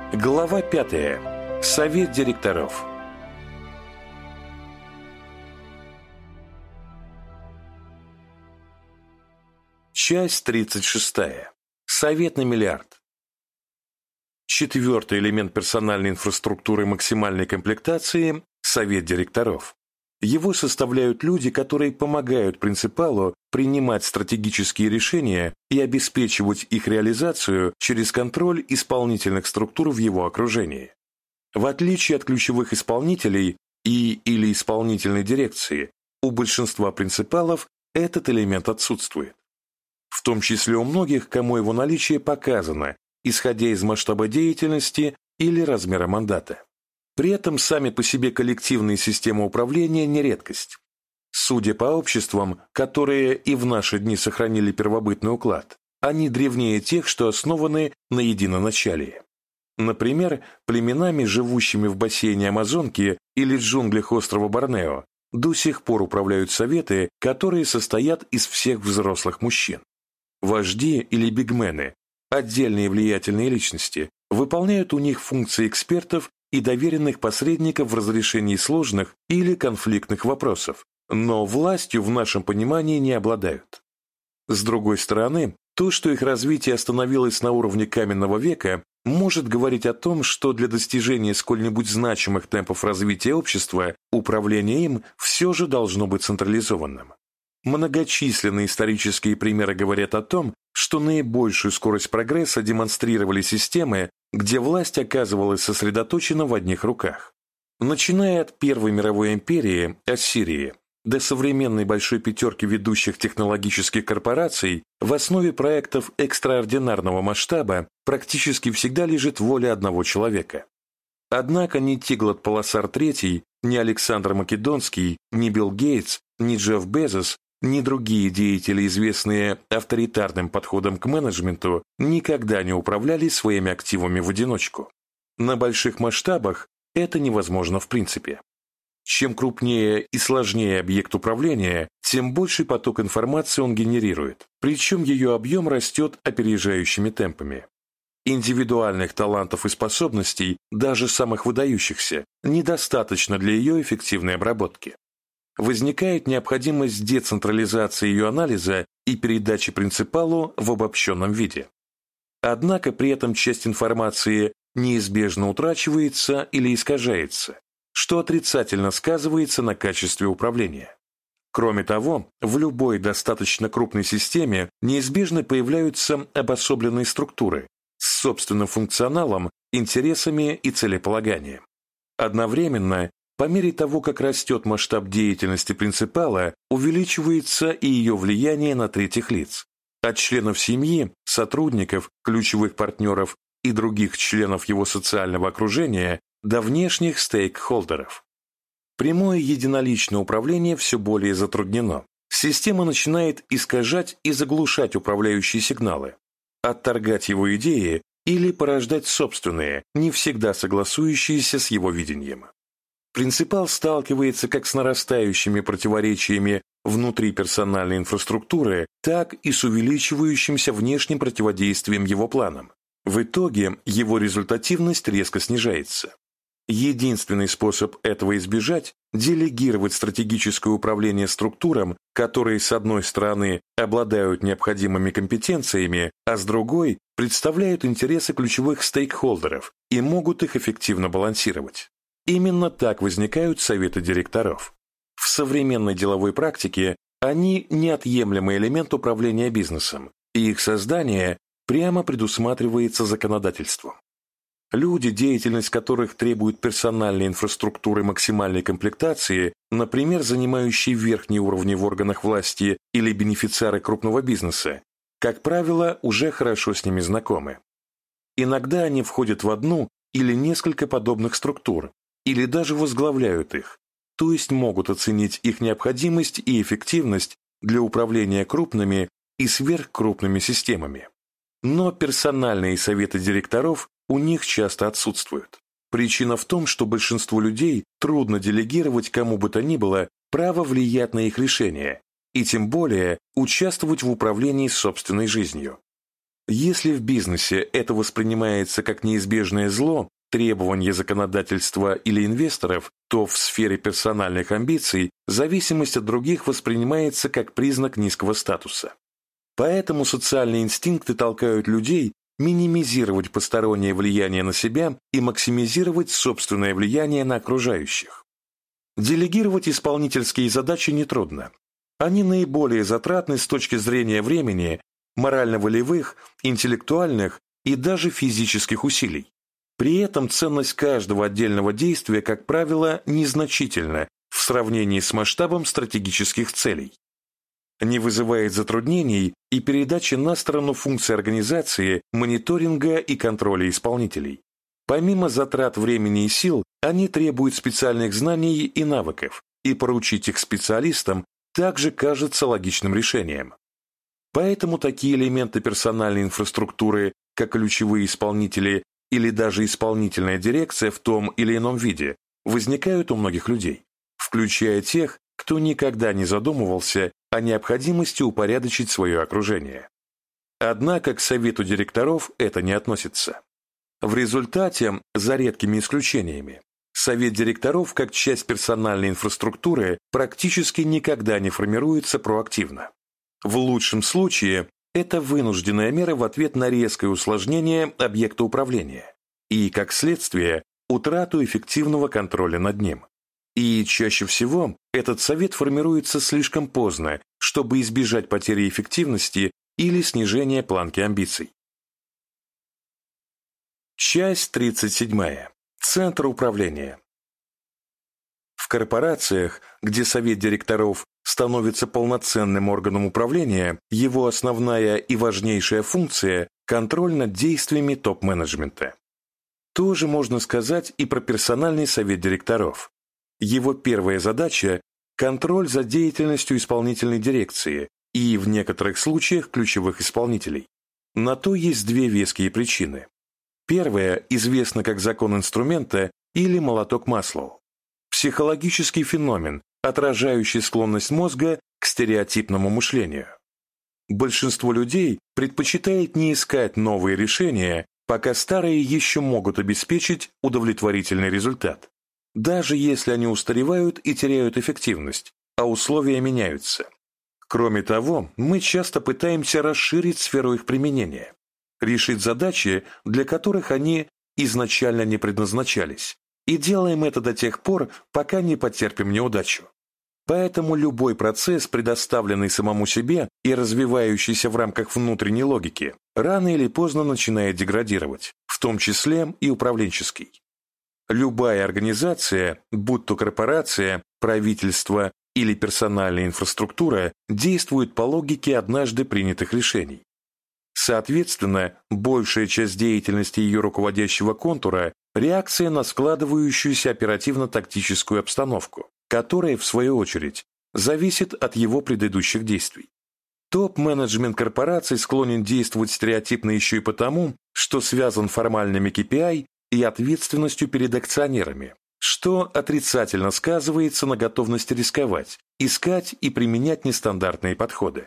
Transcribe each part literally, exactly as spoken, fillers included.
Глава пятая. Совет директоров. Часть тридцать шестая. Совет на миллиард. Четвертый элемент персональной инфраструктуры максимальной комплектации – совет директоров. Его составляют люди, которые помогают принципалу принимать стратегические решения и обеспечивать их реализацию через контроль исполнительных структур в его окружении. В отличие от ключевых исполнителей и или исполнительной дирекции, у большинства принципалов этот элемент отсутствует. В том числе у многих, кому его наличие показано, исходя из масштаба деятельности или размера мандата. При этом сами по себе коллективные системы управления не редкость. Судя по обществам, которые и в наши дни сохранили первобытный уклад, они древнее тех, что основаны на единоначалии. Например, племенами, живущими в бассейне Амазонки или джунглях острова Борнео, до сих пор управляют советы, которые состоят из всех взрослых мужчин. Вожди или бигмены, отдельные влиятельные личности, выполняют у них функции экспертов и доверенных посредников в разрешении сложных или конфликтных вопросов, но властью в нашем понимании не обладают. С другой стороны, то, что их развитие остановилось на уровне каменного века, может говорить о том, что для достижения сколь-нибудь значимых темпов развития общества управление им все же должно быть централизованным. Многочисленные исторические примеры говорят о том, что наибольшую скорость прогресса демонстрировали системы, где власть оказывалась сосредоточена в одних руках. Начиная от Первой мировой империи, Ассирии, до современной большой пятерки ведущих технологических корпораций, в основе проектов экстраординарного масштаба практически всегда лежит воля одного человека. Однако ни Тиглат-Паласар третий, ни Александр Македонский, ни Билл Гейтс, ни Джефф Безос, ни другие деятели, известные авторитарным подходом к менеджменту, никогда не управляли своими активами в одиночку. На больших масштабах это невозможно в принципе. Чем крупнее и сложнее объект управления, тем больший поток информации он генерирует, причем ее объем растет опережающими темпами. Индивидуальных талантов и способностей, даже самых выдающихся, недостаточно для ее эффективной обработки. Возникает необходимость децентрализации ее анализа и передачи принципалу в обобщенном виде. Однако при этом часть информации неизбежно утрачивается или искажается, что отрицательно сказывается на качестве управления. Кроме того, в любой достаточно крупной системе неизбежно появляются обособленные структуры с собственным функционалом, интересами и целеполаганием. Одновременно, по мере того, как растет масштаб деятельности принципала, увеличивается и ее влияние на третьих лиц, от членов семьи, сотрудников, ключевых партнеров и других членов его социального окружения до внешних стейкхолдеров. Прямое единоличное управление все более затруднено. Система начинает искажать и заглушать управляющие сигналы, отторгать его идеи или порождать собственные, не всегда согласующиеся с его видением. Принципал сталкивается как с нарастающими противоречиями внутри персональной инфраструктуры, так и с увеличивающимся внешним противодействием его планам. В итоге его результативность резко снижается. Единственный способ этого избежать – делегировать стратегическое управление структурам, которые, с одной стороны, обладают необходимыми компетенциями, а с другой – представляют интересы ключевых стейкхолдеров и могут их эффективно балансировать. Именно так возникают советы директоров. В современной деловой практике они неотъемлемый элемент управления бизнесом, и их создание прямо предусматривается законодательством. Люди, деятельность которых требует персональной инфраструктуры максимальной комплектации, например, занимающие верхние уровни в органах власти или бенефициары крупного бизнеса, как правило, уже хорошо с ними знакомы. Иногда они входят в одну или несколько подобных структур, или даже возглавляют их, то есть могут оценить их необходимость и эффективность для управления крупными и сверхкрупными системами. Но персональные советы директоров у них часто отсутствуют. Причина в том, что большинству людей трудно делегировать кому бы то ни было право влиять на их решения и тем более участвовать в управлении собственной жизнью. Если в бизнесе это воспринимается как неизбежное зло, требование законодательства или инвесторов, то в сфере персональных амбиций зависимость от других воспринимается как признак низкого статуса. Поэтому социальные инстинкты толкают людей минимизировать постороннее влияние на себя и максимизировать собственное влияние на окружающих. Делегировать исполнительские задачи нетрудно. Они наиболее затратны с точки зрения времени, морально-волевых, интеллектуальных и даже физических усилий. При этом ценность каждого отдельного действия, как правило, незначительна в сравнении с масштабом стратегических целей. Не вызывает затруднений и передача на сторону функций организации, мониторинга и контроля исполнителей. Помимо затрат времени и сил, они требуют специальных знаний и навыков, и поручить их специалистам также кажется логичным решением. Поэтому такие элементы персональной инфраструктуры, как ключевые исполнители или даже исполнительная дирекция в том или ином виде, возникают у многих людей, включая тех, кто никогда не задумывался о необходимости упорядочить свое окружение. Однако к совету директоров это не относится. В результате, за редкими исключениями, совет директоров как часть персональной инфраструктуры практически никогда не формируется проактивно. В лучшем случае это вынужденная мера в ответ на резкое усложнение объекта управления и, как следствие, утрату эффективного контроля над ним. И чаще всего этот совет формируется слишком поздно, чтобы избежать потери эффективности или снижения планки амбиций. Часть тридцать седьмая. Центр управления. В корпорациях, где совет директоров становится полноценным органом управления, его основная и важнейшая функция – контроль над действиями топ-менеджмента. То же можно сказать и про персональный совет директоров. Его первая задача – контроль за деятельностью исполнительной дирекции и, в некоторых случаях, ключевых исполнителей. На то есть две веские причины. Первая известна как закон инструмента или молоток Маслоу. Психологический феномен, отражающий склонность мозга к стереотипному мышлению. Большинство людей предпочитает не искать новые решения, пока старые еще могут обеспечить удовлетворительный результат, даже если они устаревают и теряют эффективность, а условия меняются. Кроме того, мы часто пытаемся расширить сферу их применения, решить задачи, для которых они изначально не предназначались, и делаем это до тех пор, пока не потерпим неудачу. Поэтому любой процесс, предоставленный самому себе и развивающийся в рамках внутренней логики, рано или поздно начинает деградировать, в том числе и управленческий. Любая организация, будь то корпорация, правительство или персональная инфраструктура, действует по логике однажды принятых решений. Соответственно, большая часть деятельности ее руководящего контура – реакция на складывающуюся оперативно-тактическую обстановку, которая, в свою очередь, зависит от его предыдущих действий. Топ-менеджмент корпораций склонен действовать стереотипно еще и потому, что связан формальными кей пи ай и ответственностью перед акционерами, что отрицательно сказывается на готовности рисковать, искать и применять нестандартные подходы.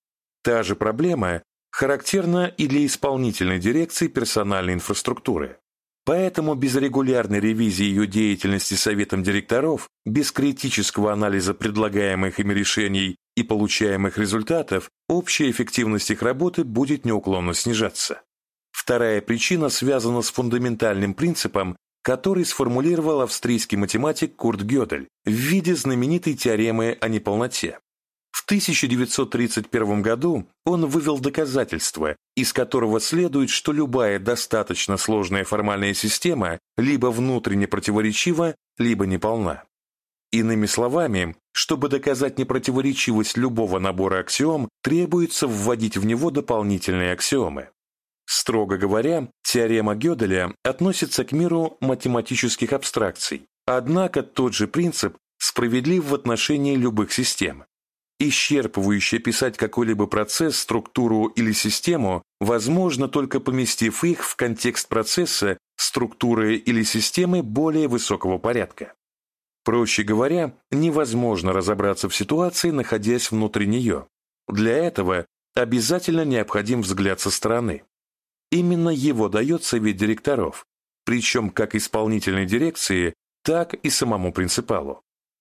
Та же проблема характерна и для исполнительной дирекции персональной инфраструктуры. Поэтому без регулярной ревизии ее деятельности советом директоров, без критического анализа предлагаемых ими решений и получаемых результатов, общая эффективность их работы будет неуклонно снижаться. Вторая причина связана с фундаментальным принципом, который сформулировал австрийский математик Курт Гёдель в виде знаменитой теоремы о неполноте. В тысяча девятьсот тридцать первом году он вывел доказательство, из которого следует, что любая достаточно сложная формальная система либо внутренне противоречива, либо неполна. Иными словами, чтобы доказать непротиворечивость любого набора аксиом, требуется вводить в него дополнительные аксиомы. Строго говоря, теорема Гёделя относится к миру математических абстракций, однако тот же принцип справедлив в отношении любых систем. Исчерпывающе описать какой-либо процесс, структуру или систему возможно только поместив их в контекст процесса, структуры или системы более высокого порядка. Проще говоря, невозможно разобраться в ситуации, находясь внутри нее. Для этого обязательно необходим взгляд со стороны, Именно его дает совет директоров, причем как исполнительной дирекции, так и самому принципалу.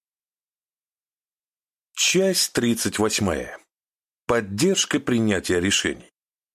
Часть тридцать восемь. Поддержка принятия решений.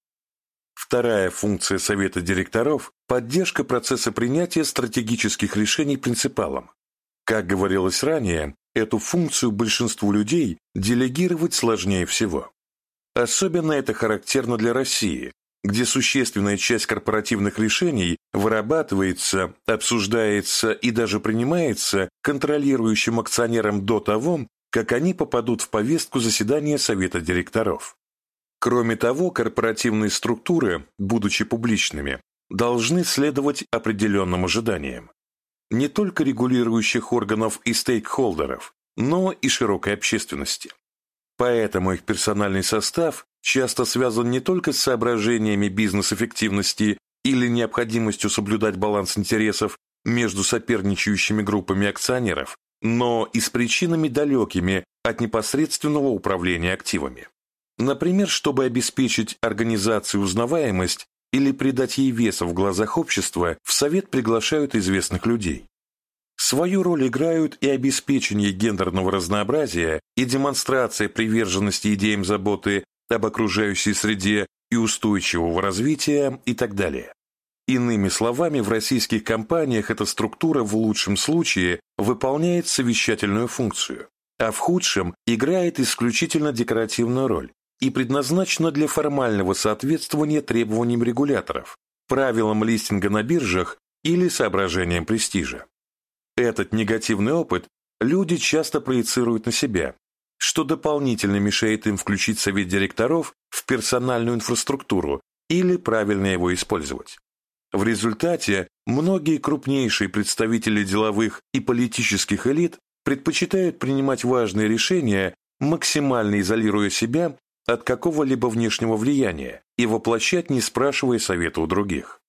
Вторая функция совета директоров – поддержка процесса принятия стратегических решений принципалом. Как говорилось ранее, эту функцию большинству людей делегировать сложнее всего. Особенно это характерно для России, где существенная часть корпоративных решений вырабатывается, обсуждается и даже принимается контролирующим акционером до того, как они попадут в повестку заседания совета директоров. Кроме того, корпоративные структуры, будучи публичными, должны следовать определенным ожиданиям. Не только регулирующих органов и стейкхолдеров, но и широкой общественности. Поэтому их персональный состав часто связан не только с соображениями бизнес-эффективности или необходимостью соблюдать баланс интересов между соперничающими группами акционеров, но и с причинами далекими от непосредственного управления активами. Например, чтобы обеспечить организации узнаваемость или придать ей веса в глазах общества, в совет приглашают известных людей. Свою роль играют и обеспечение гендерного разнообразия, и демонстрация приверженности идеям заботы об окружающей среде и устойчивого развития и так далее. Иными словами, в российских компаниях эта структура в лучшем случае выполняет совещательную функцию, а в худшем играет исключительно декоративную роль и предназначена для формального соответствования требованиям регуляторов, правилам листинга на биржах или соображениям престижа. Этот негативный опыт люди часто проецируют на себя, что дополнительно мешает им включить совет директоров в персональную инфраструктуру или правильно его использовать. В результате многие крупнейшие представители деловых и политических элит предпочитают принимать важные решения, максимально изолируя себя от какого-либо внешнего влияния и воплощать, не спрашивая совета у других.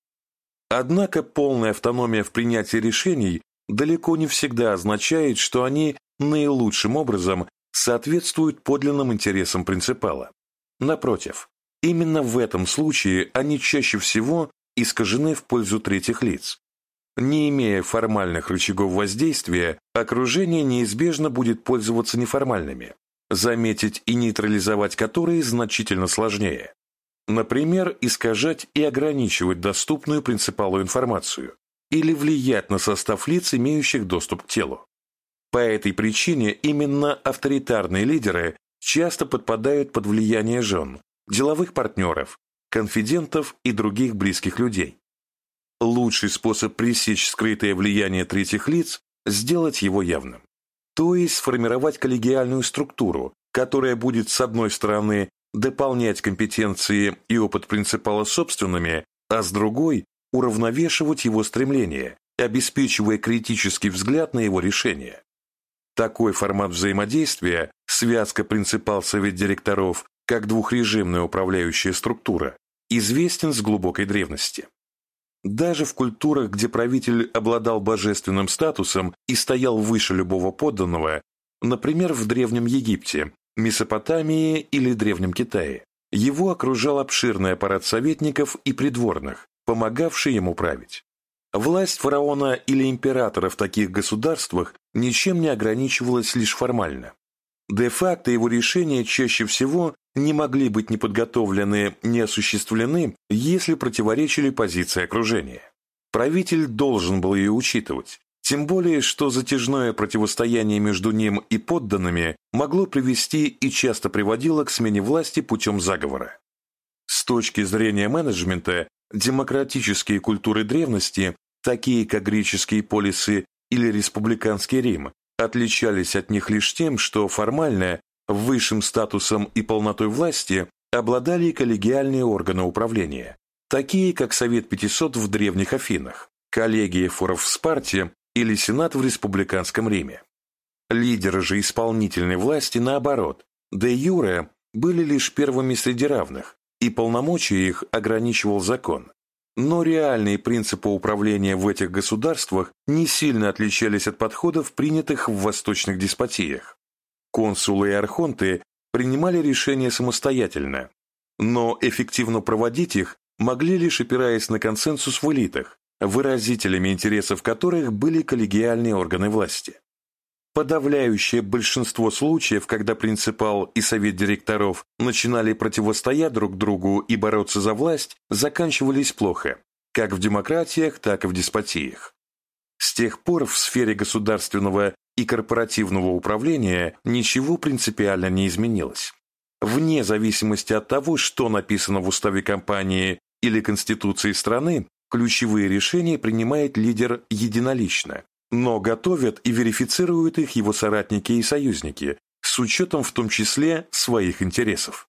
Однако полная автономия в принятии решений далеко не всегда означает, что они наилучшим образом соответствуют подлинным интересам принципала. Напротив, именно в этом случае они чаще всего искажены в пользу третьих лиц. Не имея формальных рычагов воздействия, окружение неизбежно будет пользоваться неформальными, заметить и нейтрализовать которые значительно сложнее. Например, искажать и ограничивать доступную принципалу информацию или влиять на состав лиц, имеющих доступ к телу. По этой причине именно авторитарные лидеры часто подпадают под влияние жен, деловых партнеров, конфидентов и других близких людей. Лучший способ пресечь скрытое влияние третьих лиц – сделать его явным. То есть сформировать коллегиальную структуру, которая будет, с одной стороны, дополнять компетенции и опыт принципала собственными, а с другой – уравновешивать его стремления, обеспечивая критический взгляд на его решения. Такой формат взаимодействия, связка принципал-совет директоров, как двухрежимная управляющая структура, известен с глубокой древности. Даже в культурах, где правитель обладал божественным статусом и стоял выше любого подданного, например, в Древнем Египте, Месопотамии или Древнем Китае, его окружал обширный аппарат советников и придворных, помогавший ему править. Власть фараона или императора в таких государствах ничем не ограничивалась лишь формально. Де-факто его решения чаще всего не могли быть ни подготовлены, ни осуществлены, если противоречили позиции окружения. Правитель должен был ее учитывать, тем более, что затяжное противостояние между ним и подданными могло привести и часто приводило к смене власти путем заговора. С точки зрения менеджмента, демократические культуры древности, такие как греческие полисы или республиканский Рим, отличались от них лишь тем, что формально высшим статусом и полнотой власти обладали коллегиальные органы управления, такие как Совет пятисот в древних Афинах, коллегия форов в Спарте или Сенат в республиканском Риме. Лидеры же исполнительной власти, наоборот, де юре были лишь первыми среди равных, и полномочия их ограничивал закон. Но реальные принципы управления в этих государствах не сильно отличались от подходов, принятых в восточных деспотиях. Консулы и архонты принимали решения самостоятельно, но эффективно проводить их могли лишь опираясь на консенсус в элитах, выразителями интересов которых были коллегиальные органы власти. Подавляющее большинство случаев, когда принципал и совет директоров начинали противостоять друг другу и бороться за власть, заканчивались плохо, как в демократиях, так и в деспотиях. С тех пор в сфере государственного и корпоративного управления ничего принципиально не изменилось. Вне зависимости от того, что написано в уставе компании или конституции страны, ключевые решения принимает лидер единолично, но готовят и верифицируют их его соратники и союзники, с учетом в том числе своих интересов.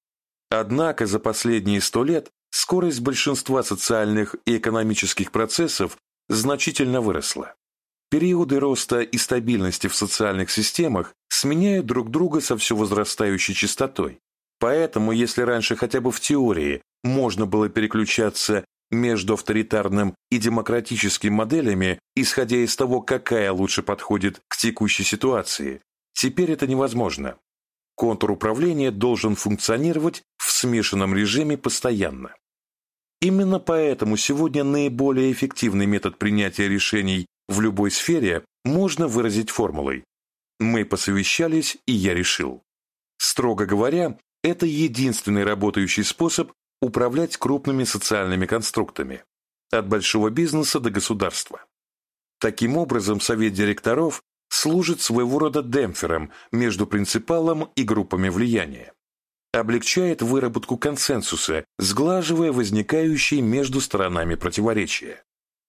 Однако за последние сто лет скорость большинства социальных и экономических процессов значительно выросла. Периоды роста и стабильности в социальных системах сменяют друг друга со все возрастающей частотой. Поэтому, если раньше хотя бы в теории можно было переключаться между авторитарным и демократическим моделями, исходя из того, какая лучше подходит к текущей ситуации, теперь это невозможно. Контур управления должен функционировать в смешанном режиме постоянно. Именно поэтому сегодня наиболее эффективный метод принятия решений в любой сфере можно выразить формулой «Мы посовещались, и я решил». Строго говоря, это единственный работающий способ управлять крупными социальными конструктами, от большого бизнеса до государства. Таким образом, совет директоров служит своего рода демпфером между принципалом и группами влияния, облегчает выработку консенсуса, сглаживая возникающие между сторонами противоречия.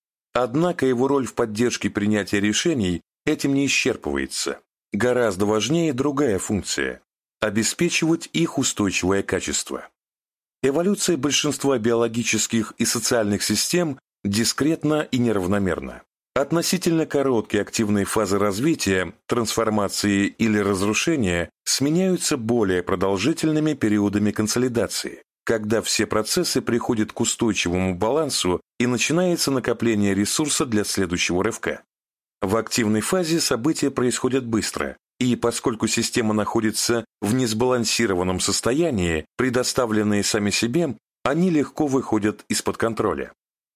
Однако его роль в поддержке принятия решений этим не исчерпывается. Гораздо важнее другая функция – обеспечивать их устойчивое качество. Эволюция большинства биологических и социальных систем дискретна и неравномерна. Относительно короткие активные фазы развития, трансформации или разрушения сменяются более продолжительными периодами консолидации, когда все процессы приходят к устойчивому балансу и начинается накопление ресурса для следующего рывка. В активной фазе события происходят быстро, и поскольку система находится в несбалансированном состоянии, предоставленные сами себе, они легко выходят из-под контроля.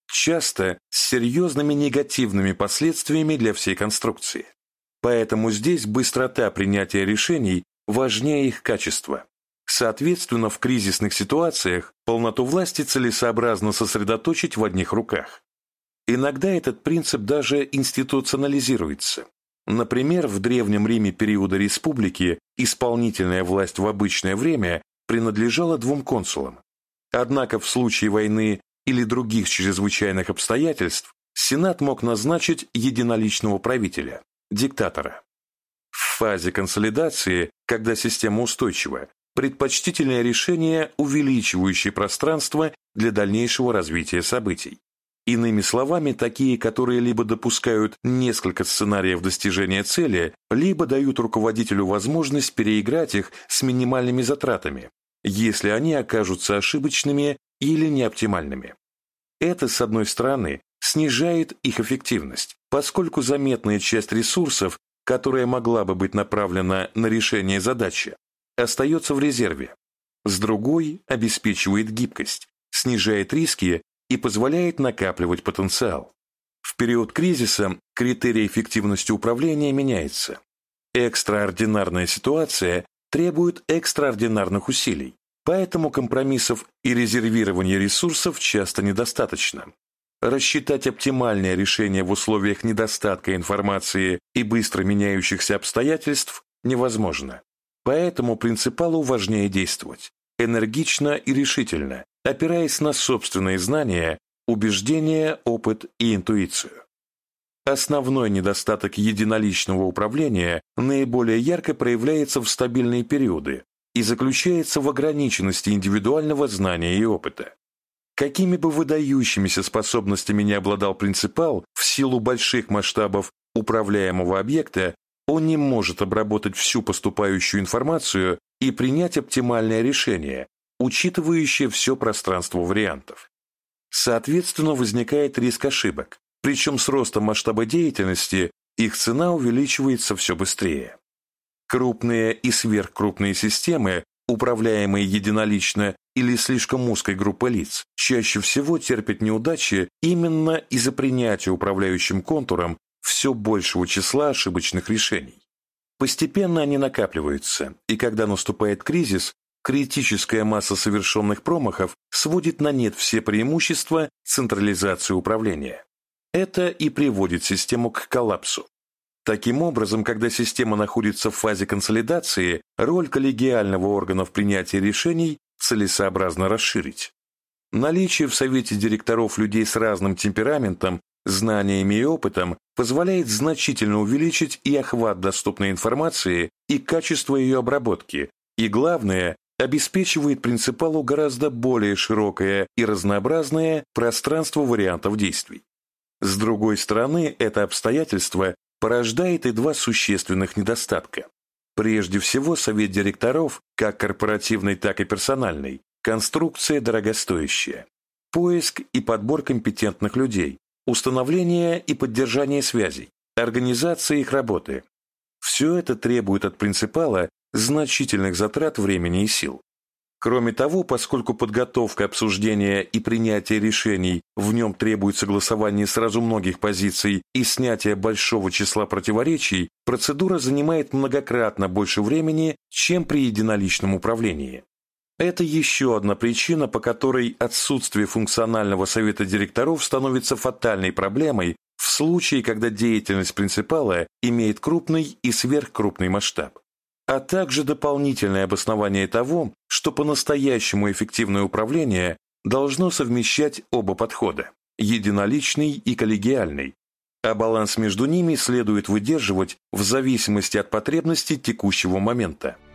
Часто с серьезными негативными последствиями для всей конструкции. Поэтому здесь быстрота принятия решений важнее их качества. Соответственно, в кризисных ситуациях полноту власти целесообразно сосредоточить в одних руках. Иногда этот принцип даже институционализируется. Например, в Древнем Риме периода республики исполнительная власть в обычное время принадлежала двум консулам. Однако в случае войны или других чрезвычайных обстоятельств Сенат мог назначить единоличного правителя, диктатора. В фазе консолидации, когда система устойчива, предпочтительное решение, увеличивающее пространство для дальнейшего развития событий. Иными словами, такие, которые либо допускают несколько сценариев достижения цели, либо дают руководителю возможность переиграть их с минимальными затратами, если они окажутся ошибочными или неоптимальными. Это, с одной стороны, снижает их эффективность, поскольку заметная часть ресурсов, которая могла бы быть направлена на решение задачи, остается в резерве. С другой, обеспечивает гибкость, снижает риски и позволяет накапливать потенциал. В период кризиса критерий эффективности управления меняется. Экстраординарная ситуация требует экстраординарных усилий, поэтому компромиссов и резервирования ресурсов часто недостаточно. Рассчитать оптимальное решение в условиях недостатка информации и быстро меняющихся обстоятельств невозможно. Поэтому принципалу важнее действовать энергично и решительно, опираясь на собственные знания, убеждения, опыт и интуицию. Основной недостаток единоличного управления наиболее ярко проявляется в стабильные периоды и заключается в ограниченности индивидуального знания и опыта. Какими бы выдающимися способностями ни обладал принципал, в силу больших масштабов управляемого объекта, он не может обработать всю поступающую информацию и принять оптимальное решение, учитывающее все пространство вариантов. Соответственно, возникает риск ошибок, причем с ростом масштаба деятельности их цена увеличивается все быстрее. Крупные и сверхкрупные системы управляемые единолично или слишком узкой группой лиц, чаще всего терпят неудачи именно из-за принятия управляющим контуром все большего числа ошибочных решений. Постепенно они накапливаются, и когда наступает кризис, критическая масса совершенных промахов сводит на нет все преимущества централизации управления. Это и приводит систему к коллапсу. Таким образом, когда система находится в фазе консолидации, роль коллегиального органа в принятии решений целесообразно расширить. Наличие в совете директоров людей с разным темпераментом, знаниями и опытом позволяет значительно увеличить и охват доступной информации, и качество ее обработки, и, главное, обеспечивает принципалу гораздо более широкое и разнообразное пространство вариантов действий. С другой стороны, это обстоятельство порождает и два существенных недостатка. Прежде всего, совет директоров, как корпоративный, так и персональный, конструкция дорогостоящая. Поиск и подбор компетентных людей, установление и поддержание связей, организация их работы. Все это требует от принципала значительных затрат времени и сил. Кроме того, поскольку подготовка, обсуждение и принятие решений в нем требует согласования сразу многих позиций и снятия большого числа противоречий, процедура занимает многократно больше времени, чем при единоличном управлении. Это еще одна причина, по которой отсутствие функционального совета директоров становится фатальной проблемой в случае, когда деятельность принципала имеет крупный и сверхкрупный масштаб, а также дополнительное обоснование того, что по-настоящему эффективное управление должно совмещать оба подхода – единоличный и коллегиальный, а баланс между ними следует выдерживать в зависимости от потребностей текущего момента.